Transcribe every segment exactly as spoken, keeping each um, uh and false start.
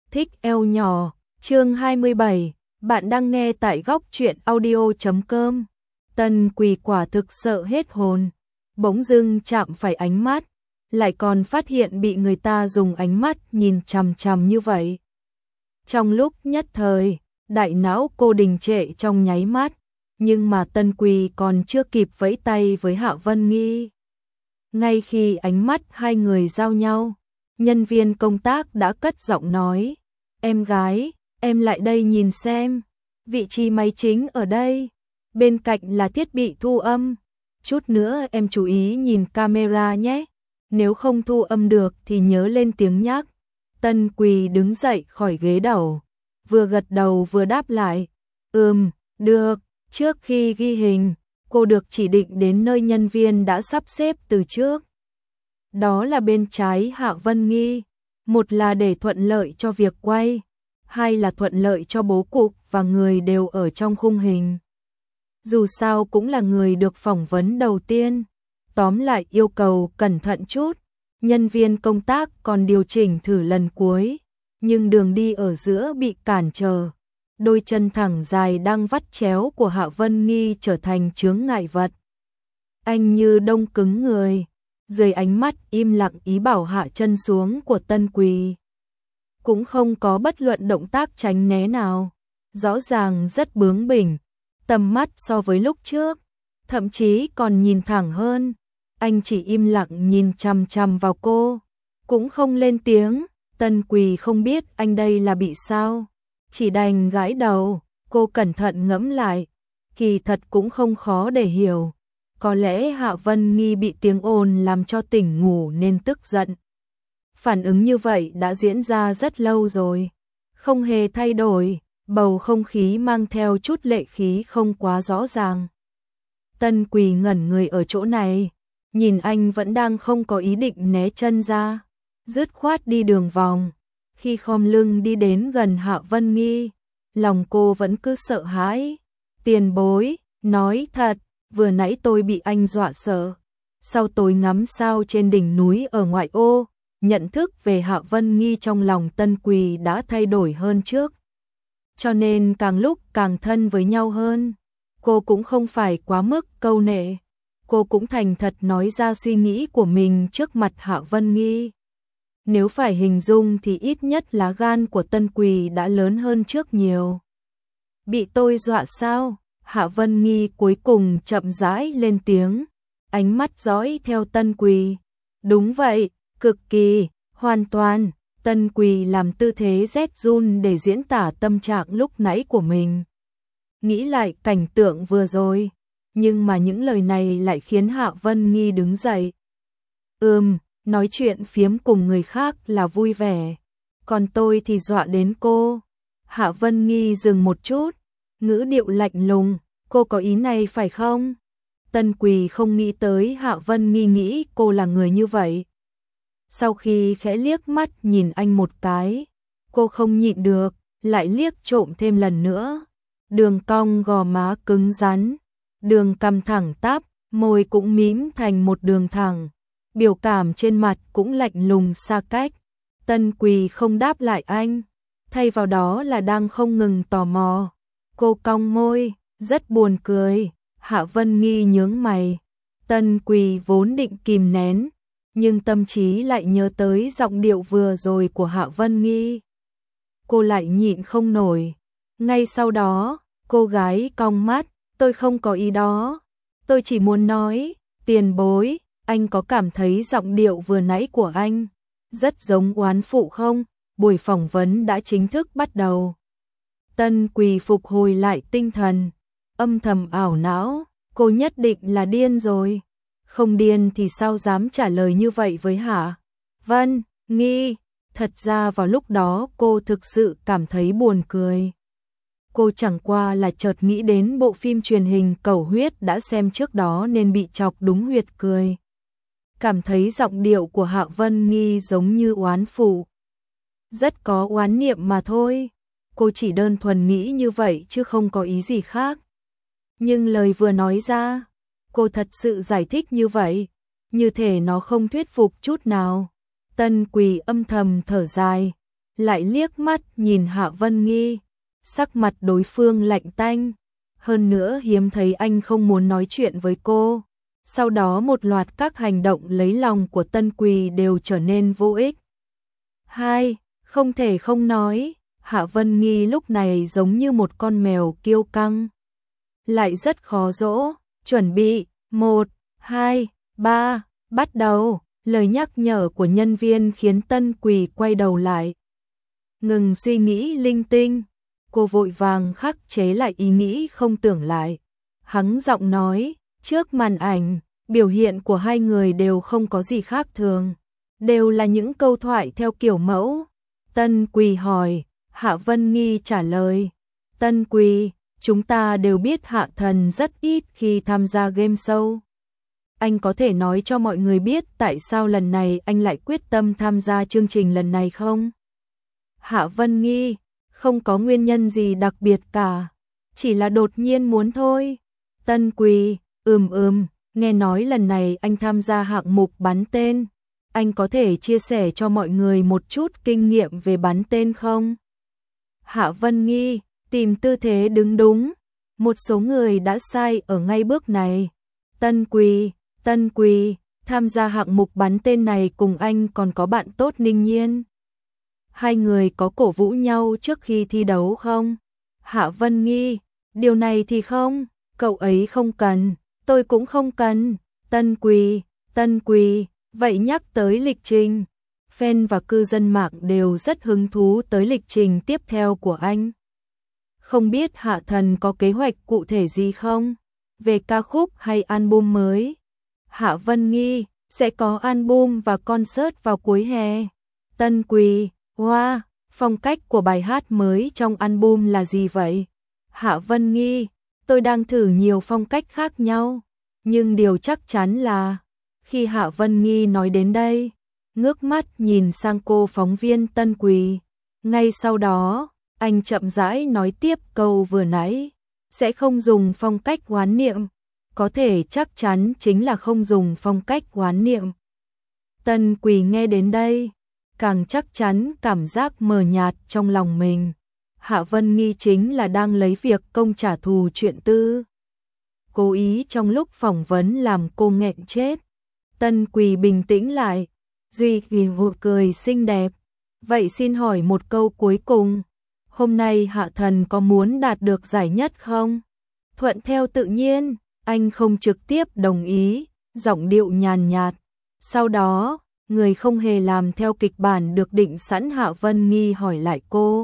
Thích eo nhỏ, chương hai mươi bảy, bạn đang nghe tại góc truyện audio chấm com. Tân Quỳ quả thực sợ hết hồn, bỗng dưng chạm phải ánh mắt, lại còn phát hiện bị người ta dùng ánh mắt nhìn chằm chằm như vậy. Trong lúc nhất thời, đại não cô đình trệ trong nháy mắt, nhưng mà Tân Quỳ còn chưa kịp vẫy tay với Hạ Vân Nghi. Ngay khi ánh mắt hai người giao nhau, nhân viên công tác đã cất giọng nói, em gái, em lại đây nhìn xem, vị trí máy chính ở đây, bên cạnh là thiết bị thu âm, chút nữa em chú ý nhìn camera nhé, nếu không thu âm được thì nhớ lên tiếng nhắc. Tân Quỳ đứng dậy khỏi ghế đầu, vừa gật đầu vừa đáp lại, ừm, được, trước khi ghi hình, cô được chỉ định đến nơi nhân viên đã sắp xếp từ trước. Đó là bên trái Hạ Vân Nghi, một là để thuận lợi cho việc quay, hai là thuận lợi cho bố cục và người đều ở trong khung hình. Dù sao cũng là người được phỏng vấn đầu tiên, tóm lại yêu cầu cẩn thận chút, nhân viên công tác còn điều chỉnh thử lần cuối, nhưng đường đi ở giữa bị cản trở, đôi chân thẳng dài đang vắt chéo của Hạ Vân Nghi trở thành chướng ngại vật. Anh như đông cứng người, dưới ánh mắt im lặng ý bảo hạ chân xuống của Tân Quỳ. Cũng không có bất luận động tác tránh né nào, rõ ràng rất bướng bỉnh, tầm mắt so với lúc trước, thậm chí còn nhìn thẳng hơn. Anh chỉ im lặng nhìn chằm chằm vào cô, cũng không lên tiếng. Tân Quỳ không biết anh đây là bị sao, chỉ đành gãi đầu. Cô cẩn thận ngẫm lại, kỳ thật cũng không khó để hiểu. Có lẽ Hạ Vân Nghi bị tiếng ồn làm cho tỉnh ngủ nên tức giận. Phản ứng như vậy đã diễn ra rất lâu rồi, không hề thay đổi, bầu không khí mang theo chút lệ khí không quá rõ ràng. Tân Quỳ ngẩn người ở chỗ này, nhìn anh vẫn đang không có ý định né chân ra, dứt khoát đi đường vòng. Khi khom lưng đi đến gần Hạ Vân Nghi, lòng cô vẫn cứ sợ hãi. Tiền bối, nói thật, vừa nãy tôi bị anh dọa sợ. Sau tối ngắm sao trên đỉnh núi ở ngoại ô, nhận thức về Hạ Vân Nghi trong lòng Tân Quỳ đã thay đổi hơn trước. Cho nên càng lúc càng thân với nhau hơn. Cô cũng không phải quá mức câu nệ. Cô cũng thành thật nói ra suy nghĩ của mình trước mặt Hạ Vân Nghi. Nếu phải hình dung thì ít nhất lá gan của Tân Quỳ đã lớn hơn trước nhiều. Bị tôi dọa sao? Hạ Vân Nghi cuối cùng chậm rãi lên tiếng, ánh mắt dõi theo Tân Quỳ. Đúng vậy, cực kỳ, hoàn toàn. Tân Quỳ làm tư thế rét run để diễn tả tâm trạng lúc nãy của mình. Nghĩ lại cảnh tượng vừa rồi, nhưng mà những lời này lại khiến Hạ Vân Nghi đứng dậy. Ừm, nói chuyện phiếm cùng người khác là vui vẻ, còn tôi thì dọa đến cô. Hạ Vân Nghi dừng một chút, ngữ điệu lạnh lùng, cô có ý này phải không? Tân Quỳ không nghĩ tới Hạ Vân Nghi nghĩ cô là người như vậy. Sau khi khẽ liếc mắt nhìn anh một cái, cô không nhịn được, lại liếc trộm thêm lần nữa. Đường cong gò má cứng rắn, đường cằm thẳng tắp, môi cũng mím thành một đường thẳng, biểu cảm trên mặt cũng lạnh lùng xa cách. Tân Quỳ không đáp lại anh, thay vào đó là đang không ngừng tò mò. Cô cong môi, rất buồn cười. Hạ Vân Nghi nhướng mày. Tân Quỳ vốn định kìm nén, nhưng tâm trí lại nhớ tới giọng điệu vừa rồi của Hạ Vân Nghi. Cô lại nhịn không nổi. Ngay sau đó, cô gái cong mắt, tôi không có ý đó. Tôi chỉ muốn nói, tiền bối, anh có cảm thấy giọng điệu vừa nãy của anh rất giống oán phụ không? Buổi phỏng vấn đã chính thức bắt đầu. Tân Quỳ phục hồi lại tinh thần, âm thầm ảo não, cô nhất định là điên rồi. Không điên thì sao dám trả lời như vậy với Hạ Vân Nghi. Thật ra vào lúc đó cô thực sự cảm thấy buồn cười. Cô chẳng qua là chợt nghĩ đến bộ phim truyền hình Cầu Huyết đã xem trước đó nên bị chọc đúng huyệt cười. Cảm thấy giọng điệu của Hạ Vân Nghi giống như oán phụ. Rất có oán niệm mà thôi. Cô chỉ đơn thuần nghĩ như vậy chứ không có ý gì khác. Nhưng lời vừa nói ra, cô thật sự giải thích như vậy, như thể nó không thuyết phục chút nào. Tân Quỳ âm thầm thở dài, lại liếc mắt nhìn Hạ Vân Nghi, sắc mặt đối phương lạnh tanh, hơn nữa hiếm thấy anh không muốn nói chuyện với cô. Sau đó một loạt các hành động lấy lòng của Tân Quỳ đều trở nên vô ích. Hai, không thể không nói, Hạ Vân Nghi lúc này giống như một con mèo kiêu căng, lại rất khó dỗ. Chuẩn bị, một, hai, ba, bắt đầu. Lời nhắc nhở của nhân viên khiến Tân Quỳ quay đầu lại, ngừng suy nghĩ linh tinh. Cô vội vàng khắc chế lại ý nghĩ không tưởng lại, hắng giọng nói, trước màn ảnh, biểu hiện của hai người đều không có gì khác thường, đều là những câu thoại theo kiểu mẫu. Tân Quỳ hỏi, Hạ Vân Nghi trả lời. Tân Quỳ, chúng ta đều biết Hạ Thần rất ít khi tham gia game show. Anh có thể nói cho mọi người biết tại sao lần này anh lại quyết tâm tham gia chương trình lần này không? Hạ Vân Nghi, không có nguyên nhân gì đặc biệt cả, chỉ là đột nhiên muốn thôi. Tân Quỳ, ừm ừm, nghe nói lần này anh tham gia hạng mục bắn tên, anh có thể chia sẻ cho mọi người một chút kinh nghiệm về bắn tên không? Hạ Vân Nghi, tìm tư thế đứng đúng, một số người đã sai ở ngay bước này. Tân Quỳ, Tân Quỳ, tham gia hạng mục bắn tên này cùng anh còn có bạn tốt Ninh Nhiên. Hai người có cổ vũ nhau trước khi thi đấu không? Hạ Vân Nghi, điều này thì không, cậu ấy không cần, tôi cũng không cần. Tân Quỳ, Tân Quỳ, vậy nhắc tới lịch trình. Fan và cư dân mạng đều rất hứng thú tới lịch trình tiếp theo của anh. Không biết Hạ Thần có kế hoạch cụ thể gì không? Về ca khúc hay album mới? Hạ Vân Nghi, sẽ có album và concert vào cuối hè. Tân Quỳ, wow, phong cách của bài hát mới trong album là gì vậy? Hạ Vân Nghi, tôi đang thử nhiều phong cách khác nhau, nhưng điều chắc chắn là... Khi Hạ Vân Nghi nói đến đây, ngước mắt nhìn sang cô phóng viên Tân Quỳ. Ngay sau đó, anh chậm rãi nói tiếp câu vừa nãy, sẽ không dùng phong cách hoán niệm. Có thể chắc chắn chính là không dùng phong cách hoán niệm. Tân Quỳ nghe đến đây, càng chắc chắn cảm giác mờ nhạt trong lòng mình. Hạ Vân Nghi chính là đang lấy việc công trả thù chuyện tư. Cố ý trong lúc phỏng vấn làm cô nghẹn chết. Tân Quỳ bình tĩnh lại, duy trì nụ cười xinh đẹp. Vậy xin hỏi một câu cuối cùng, hôm nay Hạ Thần có muốn đạt được giải nhất không? Thuận theo tự nhiên, anh không trực tiếp đồng ý, giọng điệu nhàn nhạt. Sau đó, người không hề làm theo kịch bản được định sẵn. Hạ Vân Nghi hỏi lại cô.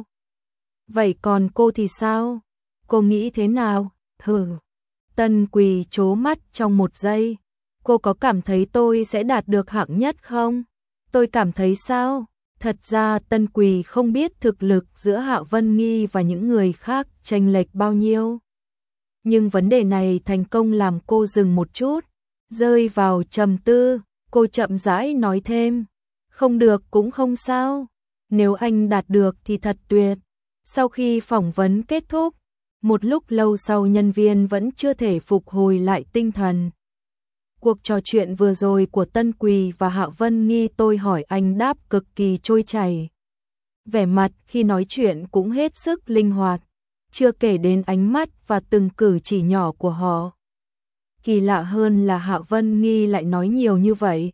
Vậy còn cô thì sao? Cô nghĩ thế nào? Hừ. Tân Quỳ trố mắt trong một giây. Cô có cảm thấy tôi sẽ đạt được hạng nhất không? Tôi cảm thấy sao? Thật ra Tân Quỳ không biết thực lực giữa Hạ Vân Nghi và những người khác chênh lệch bao nhiêu. Nhưng vấn đề này thành công làm cô dừng một chút, rơi vào trầm tư. Cô chậm rãi nói thêm, không được cũng không sao, nếu anh đạt được thì thật tuyệt. Sau khi phỏng vấn kết thúc, một lúc lâu sau nhân viên vẫn chưa thể phục hồi lại tinh thần. Cuộc trò chuyện vừa rồi của Tân Quỳ và Hạ Vân Nghi tôi hỏi anh đáp cực kỳ trôi chảy. Vẻ mặt khi nói chuyện cũng hết sức linh hoạt, chưa kể đến ánh mắt và từng cử chỉ nhỏ của họ. Kỳ lạ hơn là Hạ Vân Nghi lại nói nhiều như vậy.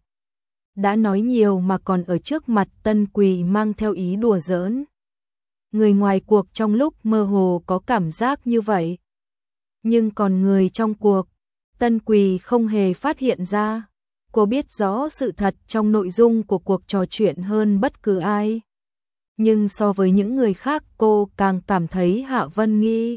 Đã nói nhiều mà còn ở trước mặt Tân Quỳ mang theo ý đùa giỡn. Người ngoài cuộc trong lúc mơ hồ có cảm giác như vậy. Nhưng còn người trong cuộc, Tân Quỳ không hề phát hiện ra. Cô biết rõ sự thật trong nội dung của cuộc trò chuyện hơn bất cứ ai. Nhưng so với những người khác cô càng cảm thấy Hạ Vân Nghi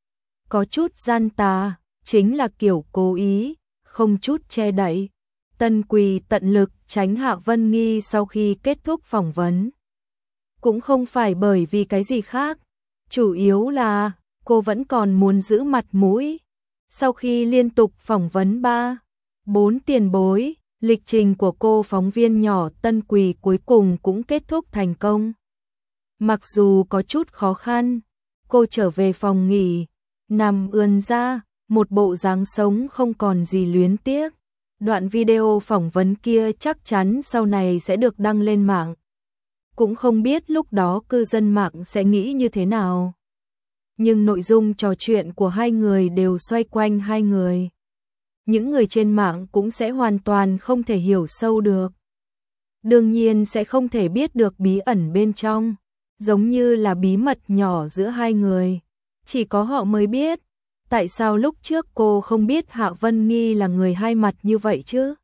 có chút gian tà, chính là kiểu cố ý, không chút che đậy. Tân Quỳ tận lực tránh Hạ Vân Nghi sau khi kết thúc phỏng vấn. Cũng không phải bởi vì cái gì khác, chủ yếu là cô vẫn còn muốn giữ mặt mũi. Sau khi liên tục phỏng vấn ba, bốn tiền bối, lịch trình của cô phóng viên nhỏ Tân Quỳ cuối cùng cũng kết thúc thành công. Mặc dù có chút khó khăn, cô trở về phòng nghỉ, nằm ườn ra, một bộ dáng sống không còn gì luyến tiếc. Đoạn video phỏng vấn kia chắc chắn sau này sẽ được đăng lên mạng. cũng không biết lúc đó cư dân mạng sẽ nghĩ như thế nào. Nhưng nội dung trò chuyện của hai người đều xoay quanh hai người. Những người trên mạng cũng sẽ hoàn toàn không thể hiểu sâu được. Đương nhiên sẽ không thể biết được bí ẩn bên trong, giống như là bí mật nhỏ giữa hai người. Chỉ có họ mới biết, tại sao lúc trước cô không biết Hạ Vân Nghi là người hai mặt như vậy chứ?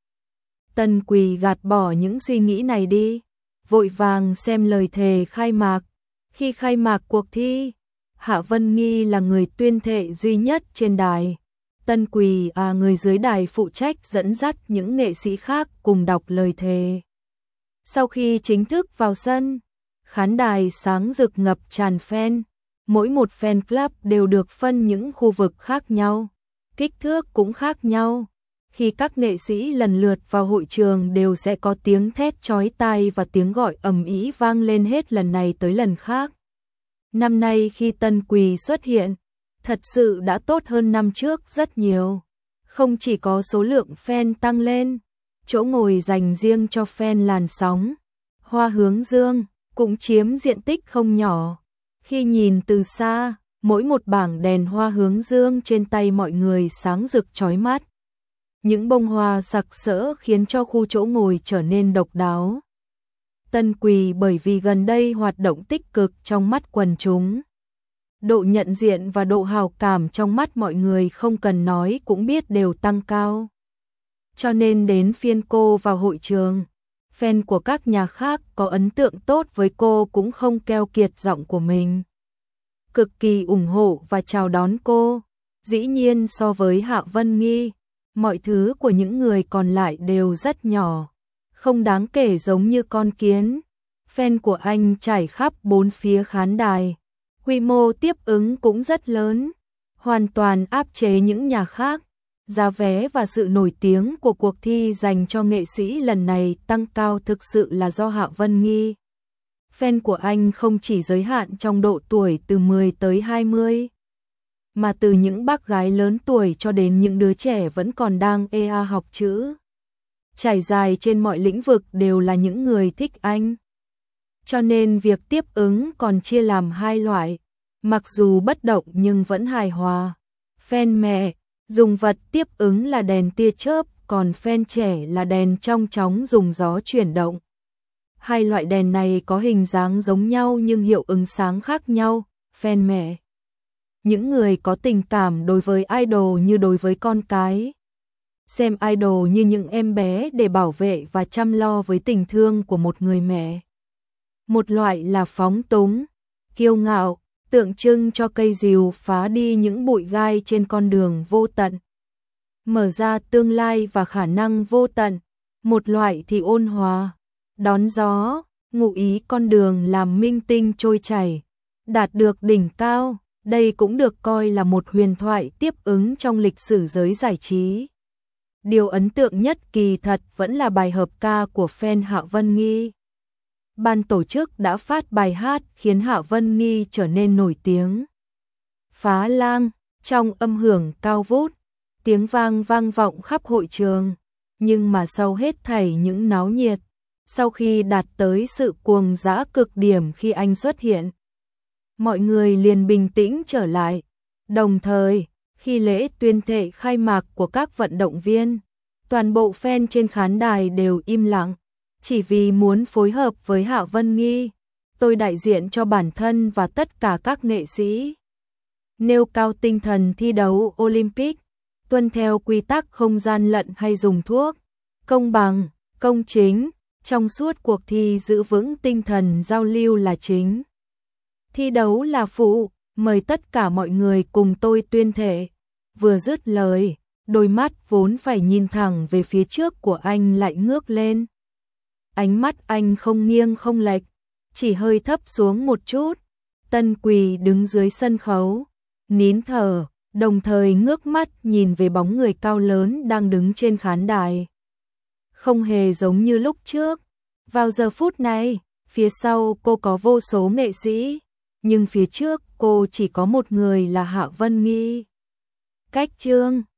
Tần Quỳ gạt bỏ những suy nghĩ này đi, vội vàng xem lời thề khai mạc. Khi khai mạc cuộc thi, Hạ Vân Nghi là người tuyên thệ duy nhất trên đài. Tần Quỳ à người dưới đài phụ trách dẫn dắt những nghệ sĩ khác cùng đọc lời thề. Sau khi chính thức vào sân, khán đài sáng rực ngập tràn fan. Mỗi một fan club đều được phân những khu vực khác nhau, kích thước cũng khác nhau. Khi các nghệ sĩ lần lượt vào hội trường đều sẽ có tiếng thét chói tai và tiếng gọi ầm ĩ vang lên hết lần này tới lần khác. Năm nay khi Tần Quỳ xuất hiện, thật sự đã tốt hơn năm trước rất nhiều. Không chỉ có số lượng fan tăng lên, chỗ ngồi dành riêng cho fan làn sóng, Hoa Hướng Dương cũng chiếm diện tích không nhỏ. Khi nhìn từ xa, mỗi một bảng đèn Hoa Hướng Dương trên tay mọi người sáng rực chói mắt. Những bông hoa sặc sỡ khiến cho khu chỗ ngồi trở nên độc đáo. Tần Quỳ bởi vì gần đây hoạt động tích cực trong mắt quần chúng, độ nhận diện và độ hào cảm trong mắt mọi người không cần nói cũng biết đều tăng cao. Cho nên đến phiên cô vào hội trường, fan của các nhà khác có ấn tượng tốt với cô cũng không keo kiệt giọng của mình. Cực kỳ ủng hộ và chào đón cô. Dĩ nhiên so với Hạ Vân Nghi, mọi thứ của những người còn lại đều rất nhỏ, không đáng kể giống như con kiến. Fan của anh trải khắp bốn phía khán đài, quy mô tiếp ứng cũng rất lớn, hoàn toàn áp chế những nhà khác. Giá vé và sự nổi tiếng của cuộc thi dành cho nghệ sĩ lần này tăng cao thực sự là do Hạ Vân Nghi. Fan của anh không chỉ giới hạn trong độ tuổi từ mười tới hai mươi, mà từ những bác gái lớn tuổi cho đến những đứa trẻ vẫn còn đang ê a học chữ. Trải dài trên mọi lĩnh vực đều là những người thích anh. Cho nên việc tiếp ứng còn chia làm hai loại, mặc dù bất động nhưng vẫn hài hòa. Fan mẹ dùng vật tiếp ứng là đèn tia chớp, còn fan trẻ là đèn trong chóng dùng gió chuyển động. Hai loại đèn này có hình dáng giống nhau nhưng hiệu ứng sáng khác nhau. Fan mẹ, những người có tình cảm đối với idol như đối với con cái, xem idol như những em bé để bảo vệ và chăm lo với tình thương của một người mẹ. Một loại là phóng túng, kiêu ngạo, tượng trưng cho cây rìu phá đi những bụi gai trên con đường vô tận, mở ra tương lai và khả năng vô tận. Một loại thì ôn hòa, đón gió, ngụ ý con đường làm minh tinh trôi chảy, đạt được đỉnh cao. Đây cũng được coi là một huyền thoại tiếp ứng trong lịch sử giới giải trí. Điều ấn tượng nhất kỳ thật vẫn là bài hợp ca của fan Hạ Vân Nghi. Ban tổ chức đã phát bài hát khiến Hạ Vân Nghi trở nên nổi tiếng. Phá lang, trong âm hưởng cao vút, tiếng vang vang vọng khắp hội trường. Nhưng mà sau hết thảy những náo nhiệt, sau khi đạt tới sự cuồng dã cực điểm khi anh xuất hiện, mọi người liền bình tĩnh trở lại. Đồng thời, khi lễ tuyên thệ khai mạc của các vận động viên, toàn bộ fan trên khán đài đều im lặng, chỉ vì muốn phối hợp với Hạ Vân Nghi. Tôi đại diện cho bản thân và tất cả các nghệ sĩ, nêu cao tinh thần thi đấu Olympic, tuân theo quy tắc không gian lận hay dùng thuốc, công bằng, công chính, trong suốt cuộc thi giữ vững tinh thần giao lưu là chính. Thi đấu là phụ, mời tất cả mọi người cùng tôi tuyên thệ. Vừa dứt lời, đôi mắt vốn phải nhìn thẳng về phía trước của anh lại ngước lên. Ánh mắt anh không nghiêng không lệch, chỉ hơi thấp xuống một chút. Tần Quỳ đứng dưới sân khấu, nín thở, đồng thời ngước mắt nhìn về bóng người cao lớn đang đứng trên khán đài. Không hề giống như lúc trước. Vào giờ phút này, phía sau cô có vô số nghệ sĩ, nhưng phía trước cô chỉ có một người là Hạ Vân Nghi. Cách chương